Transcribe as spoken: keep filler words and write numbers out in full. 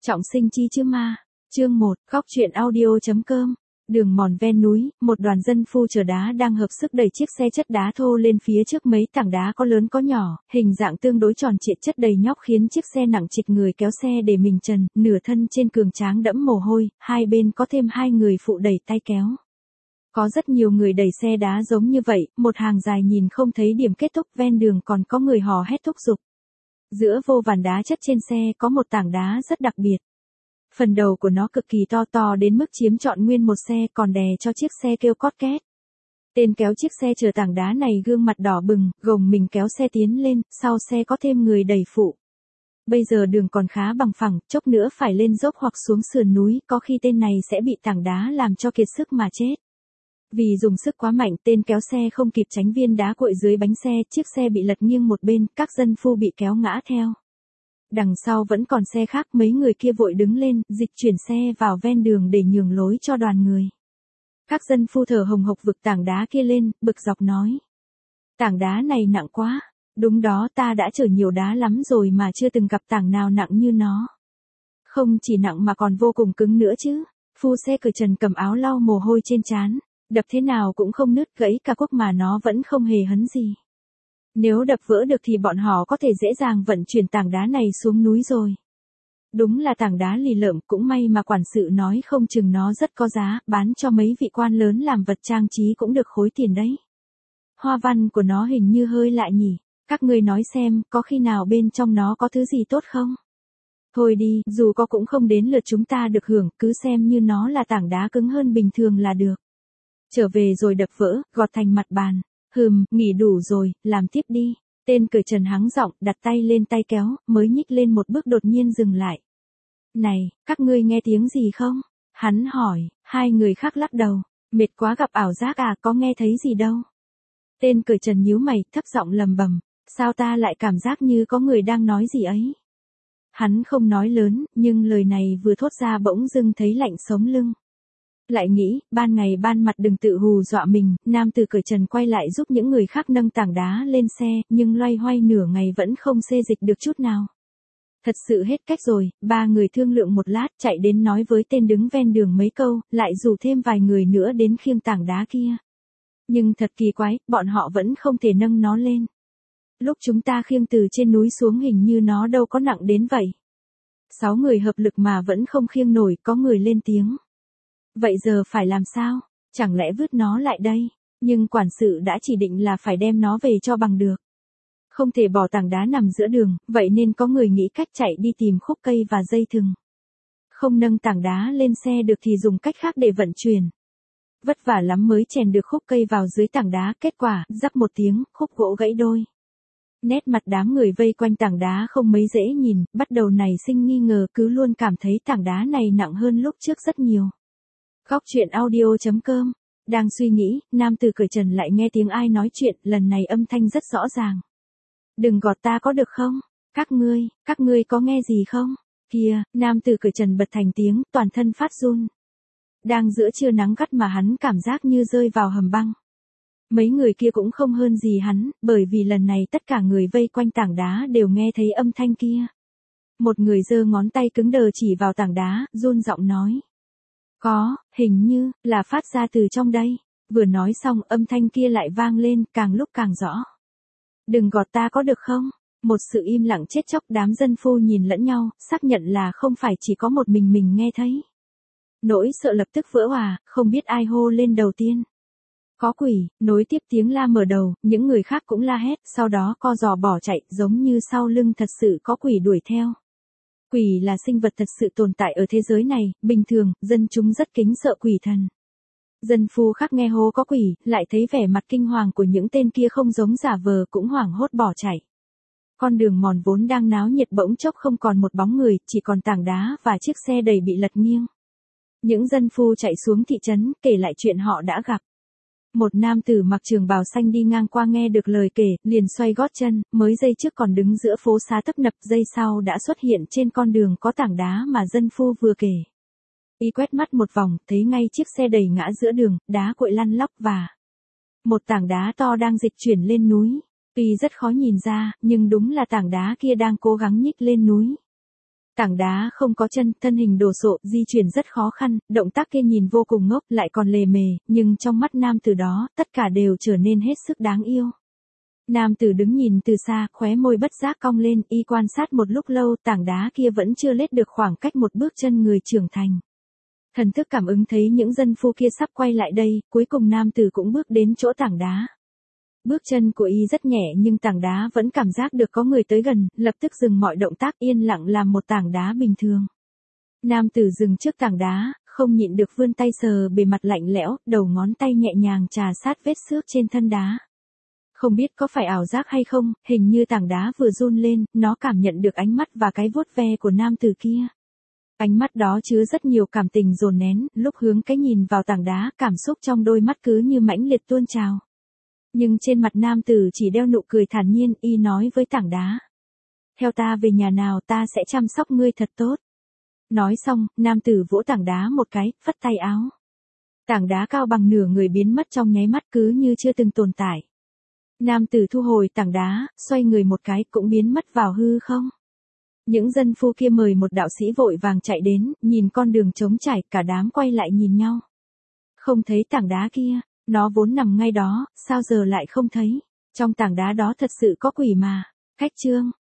Trọng sinh chi chứ ma. Chương một, góc truyện audio.com. Đường mòn ven núi, một đoàn dân phu chở đá đang hợp sức đẩy chiếc xe chất đá thô lên phía trước, mấy tảng đá có lớn có nhỏ, hình dạng tương đối tròn trịa chất đầy nhóc khiến chiếc xe nặng trịch, người kéo xe để mình trần, nửa thân trên cường tráng đẫm mồ hôi, hai bên có thêm hai người phụ đẩy tay kéo. Có rất nhiều người đẩy xe đá giống như vậy, một hàng dài nhìn không thấy điểm kết thúc, ven đường còn có người hò hét thúc giục. Giữa vô vàn đá chất trên xe có một tảng đá rất đặc biệt. Phần đầu của nó cực kỳ to to đến mức chiếm trọn nguyên một xe, còn đè cho chiếc xe kêu cót két. Tên kéo chiếc xe chở tảng đá này gương mặt đỏ bừng, gồng mình kéo xe tiến lên, sau xe có thêm người đẩy phụ. Bây giờ đường còn khá bằng phẳng, chốc nữa phải lên dốc hoặc xuống sườn núi, có khi tên này sẽ bị tảng đá làm cho kiệt sức mà chết. Vì dùng sức quá mạnh, tên kéo xe không kịp tránh viên đá cuội dưới bánh xe, chiếc xe bị lật nghiêng một bên, các dân phu bị kéo ngã theo. Đằng sau vẫn còn xe khác, mấy người kia vội đứng lên, dịch chuyển xe vào ven đường để nhường lối cho đoàn người. Các dân phu thở hồng hộc vực tảng đá kia lên, bực dọc nói. Tảng đá này nặng quá. Đúng đó, ta đã chở nhiều đá lắm rồi mà chưa từng gặp tảng nào nặng như nó. Không chỉ nặng mà còn vô cùng cứng nữa chứ. Phu xe cởi trần cầm áo lau mồ hôi trên trán. Đập thế nào cũng không nứt, gãy cả cuốc mà nó vẫn không hề hấn gì. Nếu đập vỡ được thì bọn họ có thể dễ dàng vận chuyển tảng đá này xuống núi rồi. Đúng là tảng đá lì lợm, cũng may mà quản sự nói không chừng nó rất có giá, bán cho mấy vị quan lớn làm vật trang trí cũng được khối tiền đấy. Hoa văn của nó hình như hơi lạ nhỉ, các ngươi nói xem, có khi nào bên trong nó có thứ gì tốt không? Thôi đi, dù có cũng không đến lượt chúng ta được hưởng, cứ xem như nó là tảng đá cứng hơn bình thường là được. Trở về rồi đập vỡ, gọt thành mặt bàn. Hừm, nghỉ đủ rồi, làm tiếp đi. Tên cởi trần hắng giọng, đặt tay lên tay kéo, mới nhích lên một bước đột nhiên dừng lại. Này, các ngươi nghe tiếng gì không? Hắn hỏi, hai người khác lắc đầu. Mệt quá gặp ảo giác à, có nghe thấy gì đâu. Tên cởi trần nhíu mày, thấp giọng lầm bầm. Sao ta lại cảm giác như có người đang nói gì ấy? Hắn không nói lớn, nhưng lời này vừa thốt ra bỗng dưng thấy lạnh sống lưng. Lại nghĩ, ban ngày ban mặt đừng tự hù dọa mình, nam tử cởi trần quay lại giúp những người khác nâng tảng đá lên xe, nhưng loay hoay nửa ngày vẫn không xê dịch được chút nào. Thật sự hết cách rồi, ba người thương lượng một lát, chạy đến nói với tên đứng ven đường mấy câu, lại rủ thêm vài người nữa đến khiêng tảng đá kia. Nhưng thật kỳ quái, bọn họ vẫn không thể nâng nó lên. Lúc chúng ta khiêng từ trên núi xuống hình như nó đâu có nặng đến vậy. Sáu người hợp lực mà vẫn không khiêng nổi, có người lên tiếng. Vậy giờ phải làm sao? Chẳng lẽ vứt nó lại đây? Nhưng quản sự đã chỉ định là phải đem nó về cho bằng được. Không thể bỏ tảng đá nằm giữa đường, vậy nên có người nghĩ cách chạy đi tìm khúc cây và dây thừng. Không nâng tảng đá lên xe được thì dùng cách khác để vận chuyển. Vất vả lắm mới chèn được khúc cây vào dưới tảng đá, kết quả, rắc một tiếng, khúc gỗ gãy đôi. Nét mặt đám người vây quanh tảng đá không mấy dễ nhìn, bắt đầu nảy sinh nghi ngờ, cứ luôn cảm thấy tảng đá này nặng hơn lúc trước rất nhiều. Góc truyện audio.com. Đang suy nghĩ, nam tử cởi trần lại nghe tiếng ai nói chuyện, lần này âm thanh rất rõ ràng. Đừng gọt ta có được không? Các ngươi, các ngươi có nghe gì không? Kìa, nam tử cởi trần bật thành tiếng, toàn thân phát run. Đang giữa trưa nắng gắt mà hắn cảm giác như rơi vào hầm băng. Mấy người kia cũng không hơn gì hắn, bởi vì lần này tất cả người vây quanh tảng đá đều nghe thấy âm thanh kia. Một người giơ ngón tay cứng đờ chỉ vào tảng đá, run giọng nói. Có, hình như, là phát ra từ trong đây. Vừa nói xong âm thanh kia lại vang lên, càng lúc càng rõ. Đừng gọt ta có được không? Một sự im lặng chết chóc, đám dân phu nhìn lẫn nhau, xác nhận là không phải chỉ có một mình mình nghe thấy. Nỗi sợ lập tức vỡ òa, không biết ai hô lên đầu tiên. Có quỷ, nối tiếp tiếng la mở đầu, những người khác cũng la hét, sau đó co giò bỏ chạy, giống như sau lưng thật sự có quỷ đuổi theo. Quỷ là sinh vật thật sự tồn tại ở thế giới này, bình thường, dân chúng rất kính sợ quỷ thần. Dân phu khác nghe hô có quỷ, lại thấy vẻ mặt kinh hoàng của những tên kia không giống giả vờ, cũng hoảng hốt bỏ chạy. Con đường mòn vốn đang náo nhiệt bỗng chốc không còn một bóng người, chỉ còn tảng đá và chiếc xe đầy bị lật nghiêng. Những dân phu chạy xuống thị trấn, kể lại chuyện họ đã gặp. Một nam tử mặc trường bào xanh đi ngang qua nghe được lời kể, liền xoay gót chân, mới giây trước còn đứng giữa phố xá tấp nập, giây sau đã xuất hiện trên con đường có tảng đá mà dân phu vừa kể. Y quét mắt một vòng, thấy ngay chiếc xe đầy ngã giữa đường, đá cuội lăn lóc và một tảng đá to đang dịch chuyển lên núi. Tuy rất khó nhìn ra, nhưng đúng là tảng đá kia đang cố gắng nhích lên núi. Tảng đá không có chân, thân hình đồ sộ, di chuyển rất khó khăn, động tác kia nhìn vô cùng ngốc, lại còn lề mề, nhưng trong mắt nam tử đó, tất cả đều trở nên hết sức đáng yêu. Nam tử đứng nhìn từ xa, khóe môi bất giác cong lên, y quan sát một lúc lâu, tảng đá kia vẫn chưa lết được khoảng cách một bước chân người trưởng thành. Thần thức cảm ứng thấy những dân phu kia sắp quay lại đây, cuối cùng nam tử cũng bước đến chỗ tảng đá. Bước chân của y rất nhẹ nhưng tảng đá vẫn cảm giác được có người tới gần, lập tức dừng mọi động tác yên lặng làm một tảng đá bình thường. Nam tử dừng trước tảng đá, không nhịn được vươn tay sờ bề mặt lạnh lẽo, đầu ngón tay nhẹ nhàng trà sát vết xước trên thân đá. Không biết có phải ảo giác hay không, hình như tảng đá vừa run lên, nó cảm nhận được ánh mắt và cái vuốt ve của nam tử kia. Ánh mắt đó chứa rất nhiều cảm tình dồn nén, lúc hướng cái nhìn vào tảng đá, cảm xúc trong đôi mắt cứ như mãnh liệt tuôn trào. Nhưng trên mặt nam tử chỉ đeo nụ cười thản nhiên, y nói với tảng đá. Theo ta về nhà nào, ta sẽ chăm sóc ngươi thật tốt. Nói xong, nam tử vỗ tảng đá một cái, phất tay áo. Tảng đá cao bằng nửa người biến mất trong nháy mắt cứ như chưa từng tồn tại. Nam tử thu hồi tảng đá, xoay người một cái cũng biến mất vào hư không. Những dân phu kia mời một đạo sĩ vội vàng chạy đến, nhìn con đường trống trải, cả đám quay lại nhìn nhau. Không thấy tảng đá kia, nó vốn nằm ngay đó, sao giờ lại không thấy? Trong tảng đá đó thật sự có quỷ mà. Khách chương